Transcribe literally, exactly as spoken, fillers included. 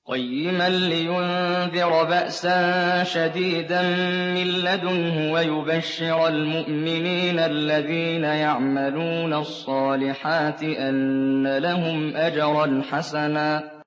قيما لينذر بأسا شديدا من لدنه ويبشر المؤمنين الذين يعملون الصالحات أن لهم أجرا حسنا